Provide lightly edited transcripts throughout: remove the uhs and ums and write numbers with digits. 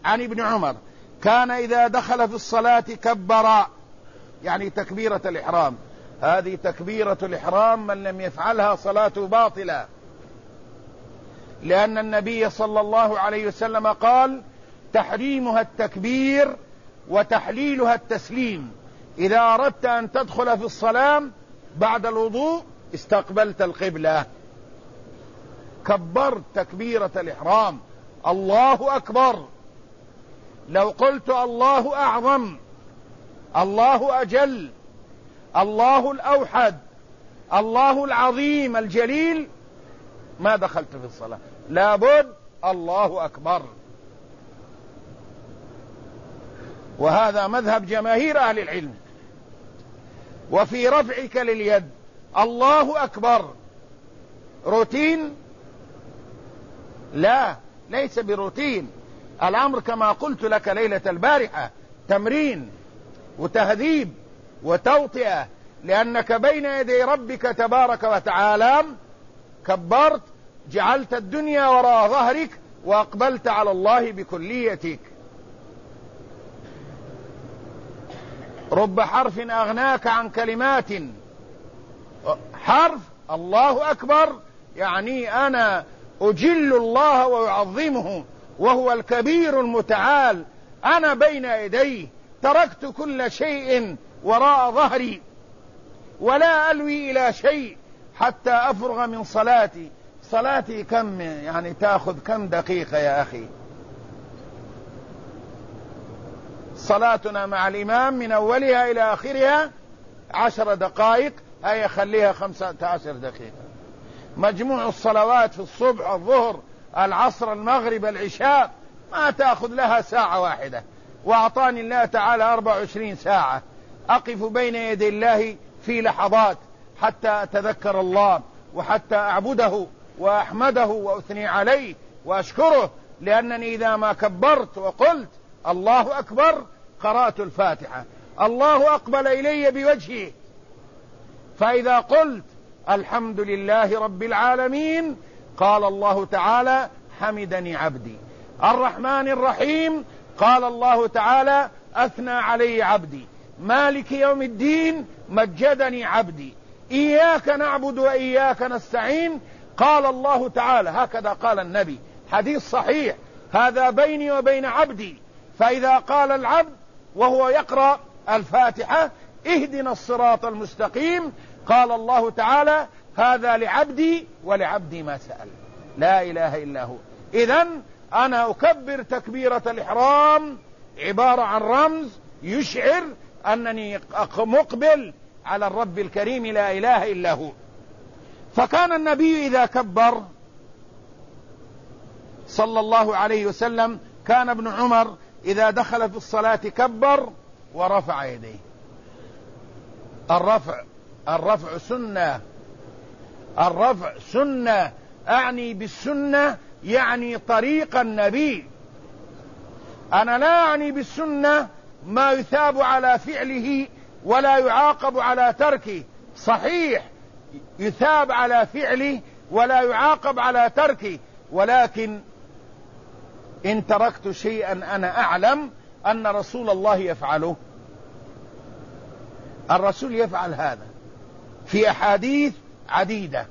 عن ابن عمر كان إذا دخل في الصلاة كبر، يعني تكبيرة الإحرام. هذه تكبيرة الإحرام من لم يفعلها صلاته باطلة، لأن النبي صلى الله عليه وسلم قال: تحريمها التكبير وتحليلها التسليم. إذا أردت أن تدخل في الصلاة بعد الوضوء استقبلت القبلة، كبرت تكبيرة الإحرام، الله أكبر. لو قلت الله أعظم، الله أجل، الله الأوحد، الله العظيم الجليل، ما دخلت في الصلاة. لابد الله أكبر. وهذا مذهب جماهير أهل العلم. وفي رفعك لليد الله أكبر روتين؟ لا، ليس بروتين. الأمر كما قلت لك ليلة البارحة تمرين وتهذيب وتوطئة، لأنك بين يدي ربك تبارك وتعالى كبرت، جعلت الدنيا وراء ظهرك وأقبلت على الله بكليتك. رب حرف أغناك عن كلمات. حرف الله أكبر يعني أنا أجل الله وأعظمه، وهو الكبير المتعال. أنا بين يديه تركت كل شيء وراء ظهري ولا ألوي إلى شيء حتى أفرغ من صلاتي. صلاتي كم يعني تأخذ كم دقيقة يا أخي؟ صلاتنا مع الإمام من أولها إلى آخرها 10 دقائق، هيا خليها 15 دقيقة. مجموع الصلوات في الصبح الظهر العصر المغرب العشاء ما تأخذ لها ساعة واحدة، وأعطاني الله تعالى 24 ساعة أقف بين يدي الله في لحظات حتى أتذكر الله وحتى أعبده وأحمده وأثني عليه وأشكره، لأنني إذا ما كبرت وقلت الله أكبر قرأت الفاتحة، الله أقبل إلي بوجهه. فإذا قلت الحمد لله رب العالمين قال الله تعالى حمدني عبدي. الرحمن الرحيم قال الله تعالى أثنى علي عبدي. مالك يوم الدين مجدني عبدي. إياك نعبد وإياك نستعين قال الله تعالى، هكذا قال النبي، حديث صحيح، هذا بيني وبين عبدي. فإذا قال العبد وهو يقرأ الفاتحة اهدنا الصراط المستقيم قال الله تعالى هذا لعبدي ولعبدي ما سأل. لا إله إلا هو. إذن أنا أكبر تكبيرة الإحرام عبارة عن رمز يشعر أنني مقبل على الرب الكريم لا إله إلا هو. فكان النبي إذا كبر صلى الله عليه وسلم، كان ابن عمر إذا دخل في الصلاة كبر ورفع يديه. الرفع سنة، الرفع سنة، أعني بالسنة يعني طريق النبي. أنا لا أعني بالسنة ما يثاب على فعله ولا يعاقب على تركه. صحيح يثاب على فعله ولا يعاقب على تركه، ولكن إن تركت شيئا أنا أعلم أن رسول الله يفعله، الرسول يفعل هذا في أحاديث عديدة.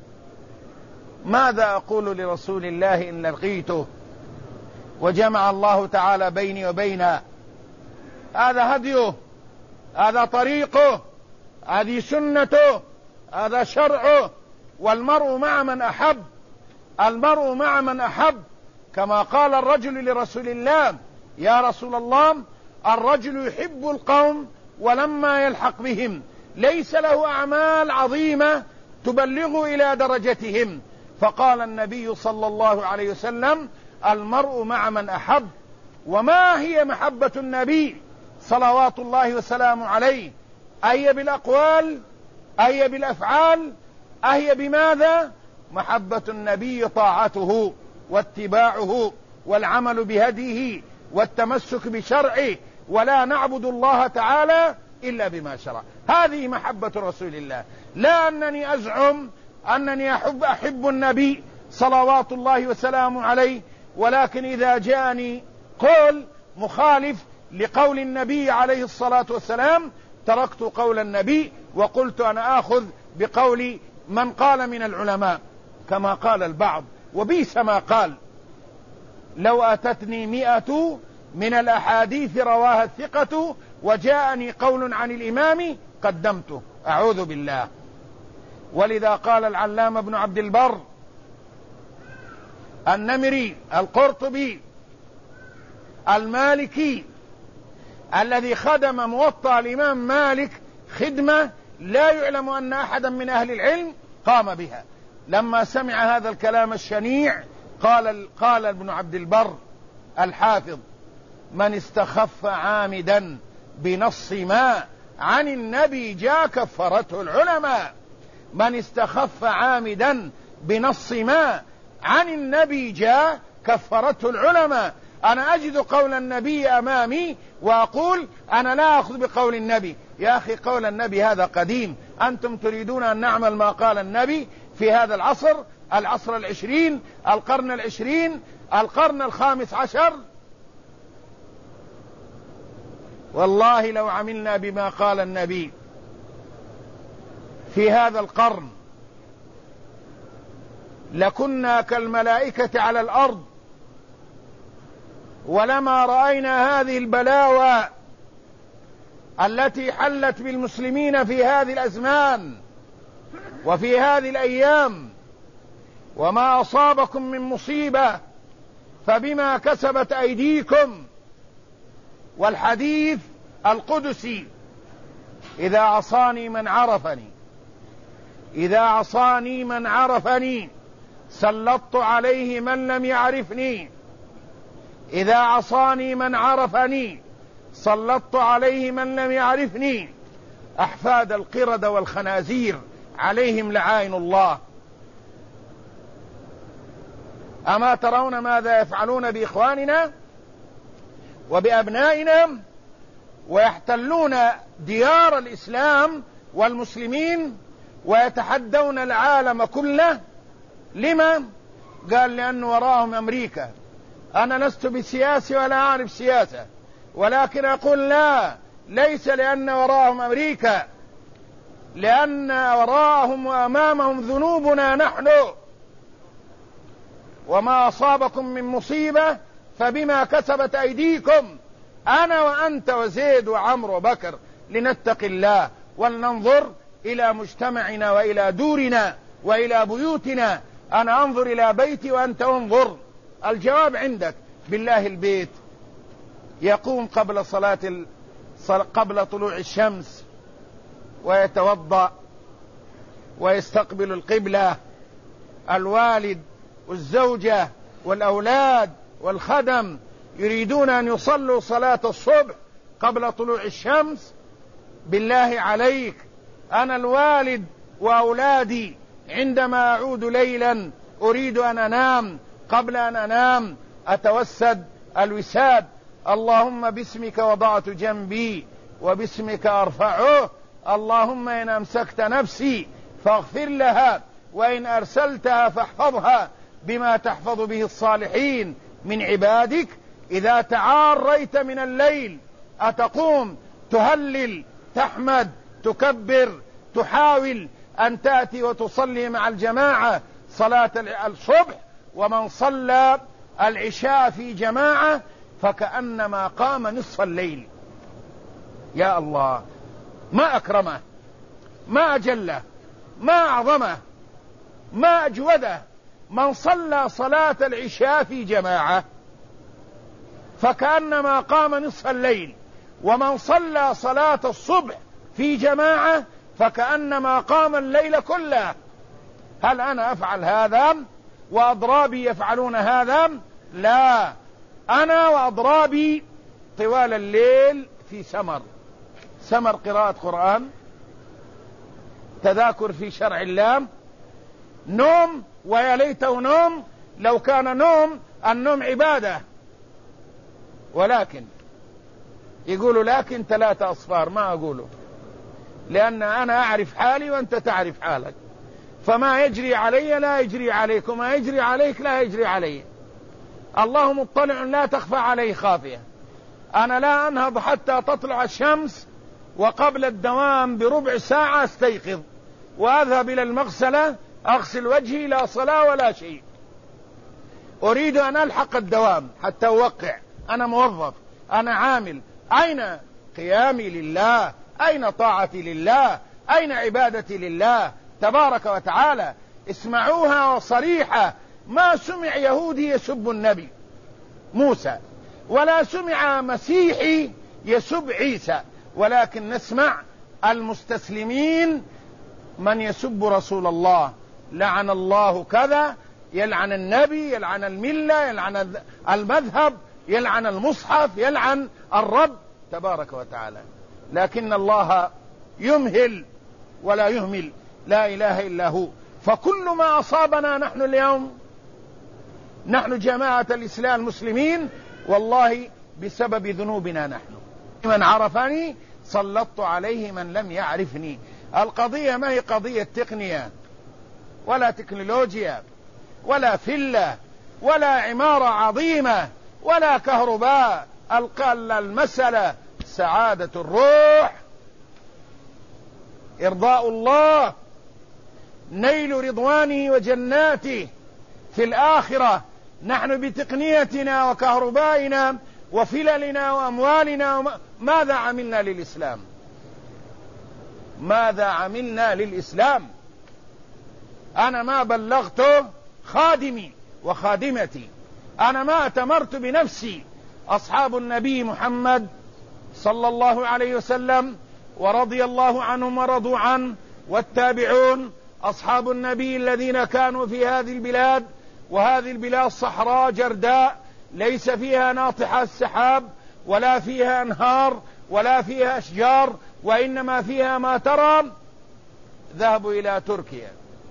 ماذا أقول لرسول الله إن لقيته وجمع الله تعالى بيني وبينه؟ هذا هديه، هذا طريقه، هذه سنته، هذا شرعه. والمرء مع من أحب، المرء مع من أحب. كما قال الرجل لرسول الله يا رسول الله الرجل يحب القوم ولما يلحق بهم ليس له أعمال عظيمة تبلغ إلى درجتهم. فقال النبي صلى الله عليه وسلم المرء مع من أحب. وما هي محبة النبي صلوات الله وسلامه عليه؟ أي بالأقوال، أي بالأفعال، أي بماذا؟ محبة النبي طاعته واتباعه والعمل بهديه والتمسك بشرعه، ولا نعبد الله تعالى إلا بما شرع. هذه محبة رسول الله. لا أنني أزعم أنني أحب النبي صلوات الله وسلامه عليه، ولكن إذا جاءني قول مخالف لقول النبي عليه الصلاة والسلام، تركت قول النبي وقلت أنا آخذ بقول من قال من العلماء كما قال البعض، وبئس ما قال. لو أتتني 100 من الأحاديث رواها الثقة وجاءني قول عن الإمام قدمته، أعوذ بالله. ولذا قال العلامة ابن عبد البر النمري القرطبي المالكي الذي خدم موطأ الإمام مالك خدمة لا يعلم أن أحدا من أهل العلم قام بها، لما سمع هذا الكلام الشنيع قال ابن عبد البر الحافظ: من استخف عامدا بنص ما عن النبي جاء كفرته العلماء. من استخف عامدا بنص ما عن النبي جاء كفرته العلماء. أنا أجد قول النبي أمامي وأقول أنا لا أخذ بقول النبي. يا أخي قول النبي هذا قديم، أنتم تريدون أن نعمل ما قال النبي في هذا العصر 20، القرن 20، القرن 15. والله لو عملنا بما قال النبي في هذا القرن لكنا كالملائكة على الأرض، ولما رأينا هذه البلاوى التي حلت بالمسلمين في هذه الأزمان وفي هذه الأيام. وما أصابكم من مصيبة فبما كسبت أيديكم. والحديث القدسي: إذا عصاني من عرفني سلطت عليه من لم يعرفني. إذا عصاني من عرفني سلطت عليه من لم يعرفني. أحفاد القردة والخنازير عليهم لعائن الله. أما ترون ماذا يفعلون بإخواننا وبأبنائنا؟ ويحتلون ديار الإسلام والمسلمين ويتحدون العالم كله. لما؟ قال: لأن وراءهم أمريكا. أنا لست بسياسي ولا أعرف سياسة، ولكن أقول لا، ليس لأن وراءهم أمريكا، لأن وراءهم وأمامهم ذنوبنا نحن. وما أصابكم من مصيبة فبما كسبت أيديكم. أنا وأنت وزيد وعمر وبكر لنتق الله ولننظر إلى مجتمعنا وإلى دورنا وإلى بيوتنا. أنا أنظر إلى بيتي وأنت انظر. الجواب عندك. بالله البيت يقوم قبل طلوع الشمس ويتوضأ ويستقبل القبلة، الوالد والزوجة والأولاد والخدم يريدون أن يصلوا صلاة الصبح قبل طلوع الشمس. بالله عليك، أنا الوالد وأولادي عندما أعود ليلا أريد أن أنام، قبل أن أنام أتوسد الوساد: اللهم باسمك وضعت جنبي وباسمك أرفعه، اللهم إن أمسكت نفسي فاغفر لها، وإن أرسلتها فاحفظها بما تحفظ به الصالحين من عبادك. إذا تعاريت من الليل أتقوم تهلل، تحمد، تكبر، تحاول أن تأتي وتصلي مع الجماعة صلاة الصبح. ومن صلى العشاء في جماعة فكأنما قام نصف الليل. يا الله، ما أكرمه، ما أجله، ما أعظمه، ما أجوده. من صلى صلاة العشاء في جماعة فكأنما قام نصف الليل، ومن صلى صلاة الصبح في جماعة فكأنما قام الليل كله. هل أنا أفعل هذا وأضرابي يفعلون هذا؟ لا، أنا وأضرابي طوال الليل في سمر قراءة قرآن، تذاكر في شرع الله، نوم، ويا ليته نوم لو كان نوم. النوم عبادة، ولكن يقولوا لكن 3 أصفار، ما أقوله، لأن أنا أعرف حالي وأنت تعرف حالك، فما يجري علي لا يجري عليك، وما يجري عليك لا يجري علي. الله مطلع لا تخفى عليه خافية. أنا لا أنهض حتى تطلع الشمس، وقبل الدوام بربع ساعة استيقظ وأذهب إلى المغسلة أغسل وجهي، لا صلاة ولا شيء. أريد أن ألحق الدوام حتى أوقع، أنا موظف، أنا عامل. أين قيامي لله؟ أين طاعتي لله؟ أين عبادتي لله تبارك وتعالى؟ اسمعوها وصريحة. ما سمع يهودي يسب النبي موسى، ولا سمع مسيحي يسب عيسى، ولكن نسمع المستسلمين من يسب رسول الله، لعن الله كذا، يلعن النبي، يلعن الملة، يلعن المذهب، يلعن المصحف، يلعن الرب تبارك وتعالى. لكن الله يمهل ولا يهمل، لا إله إلا هو. فكل ما أصابنا نحن اليوم، نحن جماعة الإسلام المسلمين، والله بسبب ذنوبنا نحن. من عرفني سلطت عليه من لم يعرفني. القضية ما هي قضية تقنية ولا تكنولوجيا ولا فلة ولا عمارة عظيمة ولا كهرباء. المسألة سعادة الروح، إرضاء الله، نيل رضوانه وجناته في الآخرة. نحن بتقنيتنا وكهربائنا وفللنا وأموالنا ماذا عملنا للإسلام؟ ماذا عملنا للإسلام؟ أنا ما بلغت خادمي وخادمتي، أنا ما أتمرت بنفسي. أصحاب النبي محمد صلى الله عليه وسلم ورضي الله عنهم ورضوا عنه، والتابعون أصحاب النبي الذين كانوا في هذه البلاد، وهذه البلاد صحراء جرداء ليس فيها ناطحة السحاب ولا فيها أنهار ولا فيها أشجار، وإنما فيها ما ترى. ذهبوا إلى تركيا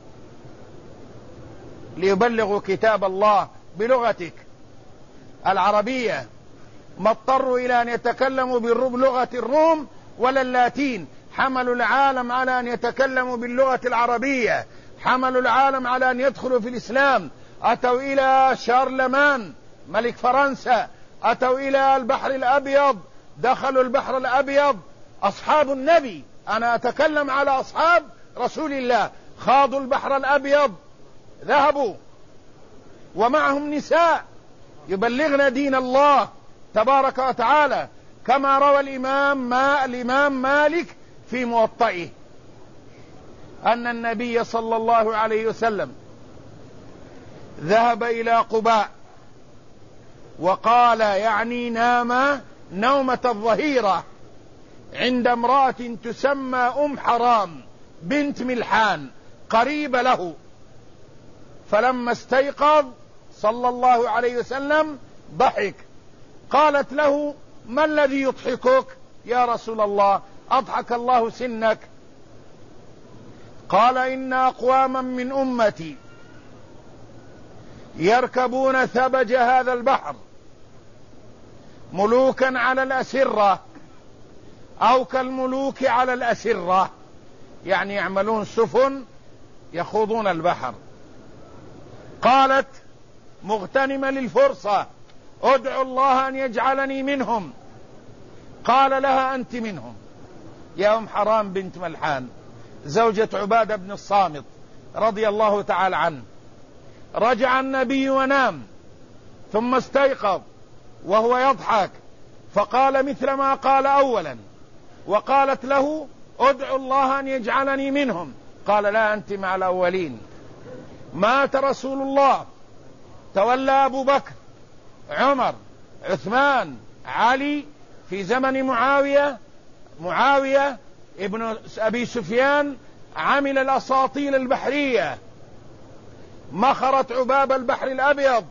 ليبلغوا كتاب الله بلغتك العربية، ما اضطروا إلى أن يتكلموا بلغة الروم ولا اللاتين. حملوا العالم على أن يتكلموا باللغة العربية، حملوا العالم على أن يدخلوا في الإسلام. أتوا إلى شارلمان ملك فرنسا، أتوا إلى البحر الأبيض، دخلوا البحر الأبيض. أصحاب النبي، أنا أتكلم على أصحاب رسول الله، خاضوا البحر الأبيض، ذهبوا ومعهم نساء يبلغن دين الله تبارك وتعالى، كما روى الإمام مالك في موطئه أن النبي صلى الله عليه وسلم ذهب إلى قباء وقال، يعني نام نومة الظهيرة عند امرأة تسمى حرام بنت ملحان قريبة له. فلما استيقظ صلى الله عليه وسلم ضحك. قالت له: ما الذي يضحكك يا رسول الله؟ أضحك الله سنك. قال: إن أقواما من أمتي يركبون ثبج هذا البحر ملوكا على الأسرة أو كالملوك على الأسرة، يعني يعملون سفن يخوضون البحر. قالت مغتنمة للفرصة: ادعو الله أن يجعلني منهم. قال لها: أنت منهم يا حرام بنت ملحان، زوجة عبادة بن الصامت رضي الله تعالى عنه. رجع النبي ونام، ثم استيقظ وهو يضحك، فقال مثل ما قال أولا، وقالت له: ادعو الله أن يجعلني منهم. قال: لا، أنت مع الأولين. مات رسول الله، تولى أبو بكر، عمر، عثمان، علي في زمن معاوية ابن أبي سفيان. عمل الأساطيل البحرية، مخرت عباب البحر الأبيض،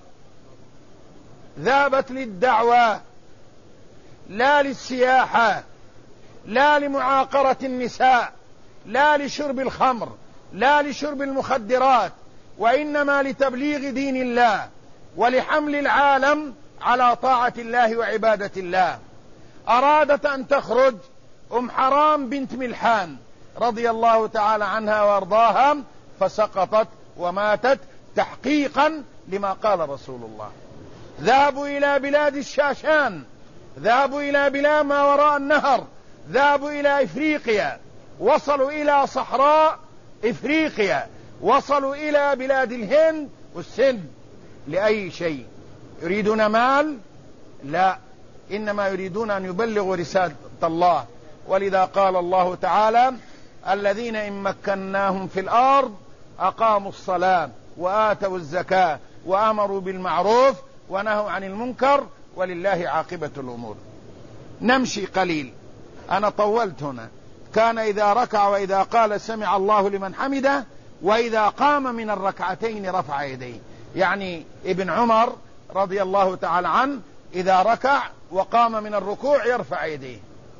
ذهبت للدعوة لا للسياحة، لا لمعاقرة النساء، لا لشرب الخمر، لا لشرب المخدرات، وإنما لتبليغ دين الله ولحمل العالم على طاعة الله وعبادة الله. أرادت أن تخرج حرام بنت ملحان رضي الله تعالى عنها وارضاها، فسقطت وماتت تحقيقا لما قال رسول الله ذهبوا إلى بلاد الشاشان، ذهبوا إلى بلاد ما وراء النهر، ذهبوا إلى إفريقيا، وصلوا إلى صحراء إفريقيا، وصلوا إلى بلاد الهند والسند. لأي شيء؟ يريدون مال؟ لا، إنما يريدون أن يبلغوا رسالة الله. ولذا قال الله تعالى: الذين إن مكناهم في الأرض أقاموا الصلاة وآتوا الزكاة وأمروا بالمعروف ونهوا عن المنكر ولله عاقبة الأمور. نمشي قليل، أنا طولت هنا. كان إذا ركع وإذا قال سمع الله لمن حمده وإذا قام من الركعتين رفع يديه. يعني ابن عمر رضي الله تعالى عنه إذا ركع وقام من الركوع يرفع يديه.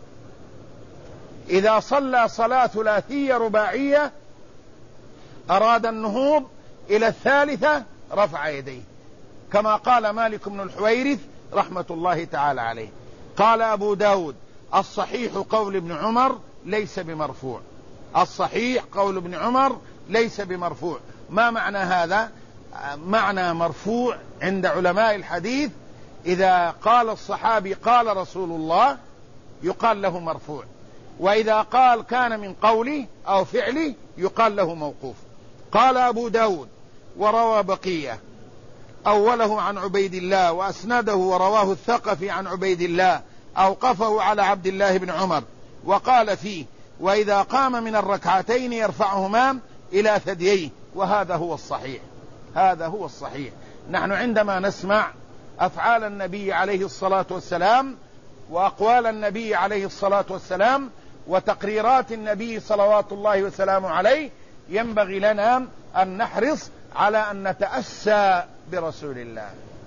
إذا صلى صلاة ثلاثية رباعية أراد النهوض إلى الثالثة رفع يديه، كما قال مالك بن الحويرث رحمة الله تعالى عليه. قال أبو داود: الصحيح قول ابن عمر ليس بمرفوع. الصحيح قول ابن عمر ليس بمرفوع. ما معنى هذا؟ معنى مرفوع عند علماء الحديث إذا قال الصحابي قال رسول الله يقال له مرفوع، وإذا قال كان من قوله أو فعله يقال له موقوف. قال أبو داود: وروى بقية أوله عن عبيد الله وأسنده ورواه الثقفي عن عبيد الله أوقفه على عبد الله بن عمر، وقال فيه: وإذا قام من الركعتين يرفعهما إلى ثدييه. وهذا هو الصحيح، هذا هو الصحيح. نحن عندما نسمع أفعال النبي عليه الصلاة والسلام وأقوال النبي عليه الصلاة والسلام وتقريرات النبي صلوات الله وسلامه عليه ينبغي لنا أن نحرص على أن نتأسى برسول الله.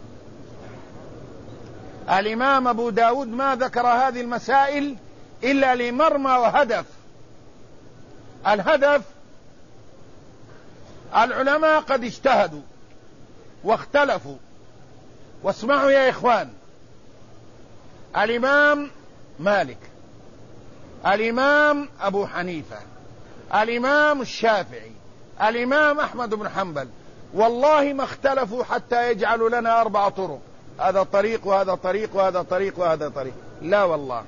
الإمام أبو داود ما ذكر هذه المسائل إلا لمرمى وهدف. الهدف: العلماء قد اجتهدوا واختلفوا. واسمعوا يا إخوان، الإمام مالك، الإمام أبو حنيفة، الإمام الشافعي، الإمام أحمد بن حنبل، والله ما اختلفوا حتى يجعلوا لنا 4 طرق، هذا طريق وهذا طريق وهذا طريق وهذا طريق، لا والله.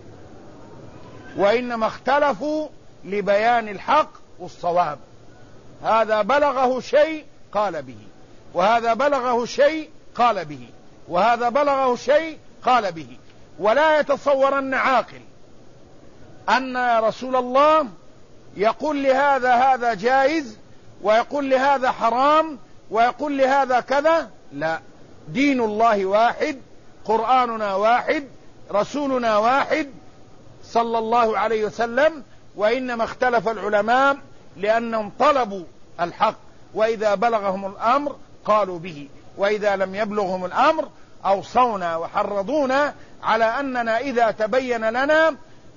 وإنما اختلفوا لبيان الحق والصواب. هذا بلغه شيء قال به، وهذا بلغه شيء قال به، وهذا بلغه شيء قال به. ولا يتصورن عاقل أن رسول الله يقول لهذا هذا جائز ويقول لهذا حرام ويقول لهذا كذا. لا، دين الله واحد، قرآننا واحد، رسولنا واحد صلى الله عليه وسلم. وإنما اختلف العلماء لأنهم طلبوا الحق، وإذا بلغهم الأمر قالوا به، وإذا لم يبلغهم الأمر أوصونا وحرضونا على أننا إذا تبين لنا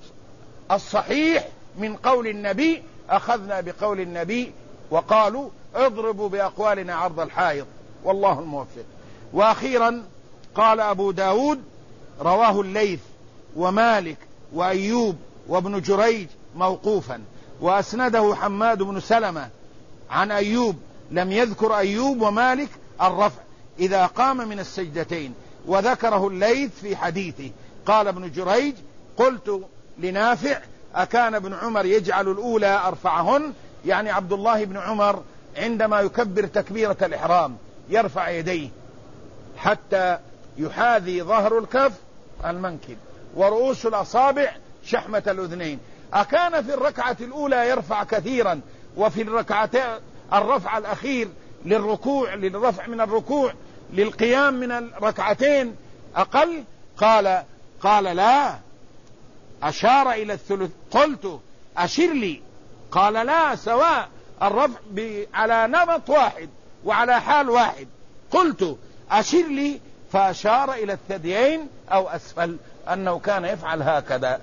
الصحيح من قول النبي أخذنا بقول النبي، وقالوا اضربوا بأقوالنا عرض الحائط، والله الموفق. وأخيرا قال أبو داود: رواه الليث ومالك وأيوب وابن جريج موقوفا، وأسنده حماد بن سلمة عن أيوب، لم يذكر أيوب ومالك الرفع إذا قام من السجدتين، وذكره الليث في حديثه. قال ابن جريج: قلت لنافع: أكان ابن عمر يجعل الأولى أرفعهن؟ يعني عبد الله بن عمر عندما يكبر تكبيرة الإحرام يرفع يديه حتى يحاذي ظهر الكف المنكب ورؤوس الأصابع شحمة الأذنين. أكان في الركعة الأولى يرفع كثيرا، وفي الرفع الأخير للركوع، للرفع من الركوع للقيام من الركعتين أقل؟ قال لا، أشار إلى الثلث. قلت: أشر لي. قال: لا، سواء، الرفع على نمط واحد وعلى حال واحد. قلت: أشر لي، فأشار إلى الثديين أو أسفل، أنه كان يفعل هكذا.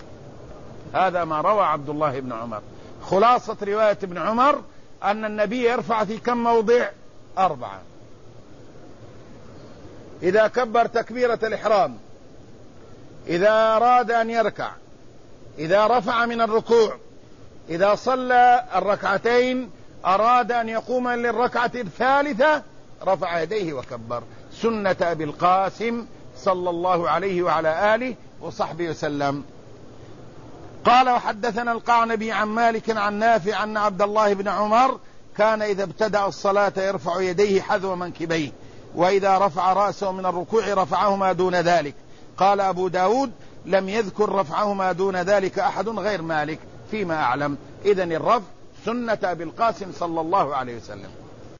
هذا ما روى عبد الله بن عمر. خلاصة رواية ابن عمر أن النبي يرفع في كم موضع؟ 4. إذا كبر تكبيرة الإحرام، إذا أراد أن يركع، إذا رفع من الركوع، إذا صلى الركعتين أراد أن يقوم للركعة الثالثة رفع يديه وكبر. سنة أبي القاسم صلى الله عليه وعلى آله وصحبه وسلم. قال وحدثنا القعنبي عن مالك عن نافع أن عبد الله بن عمر كان إذا ابتدأ الصلاة يرفع يديه حذو منكبيه، وإذا رفع رأسه من الركوع رفعهما دون ذلك. قال أبو داود لم يذكر رفعهما دون ذلك أحد غير مالك فيما أعلم. إذن الرفع سنة أبي القاسم صلى الله عليه وسلم.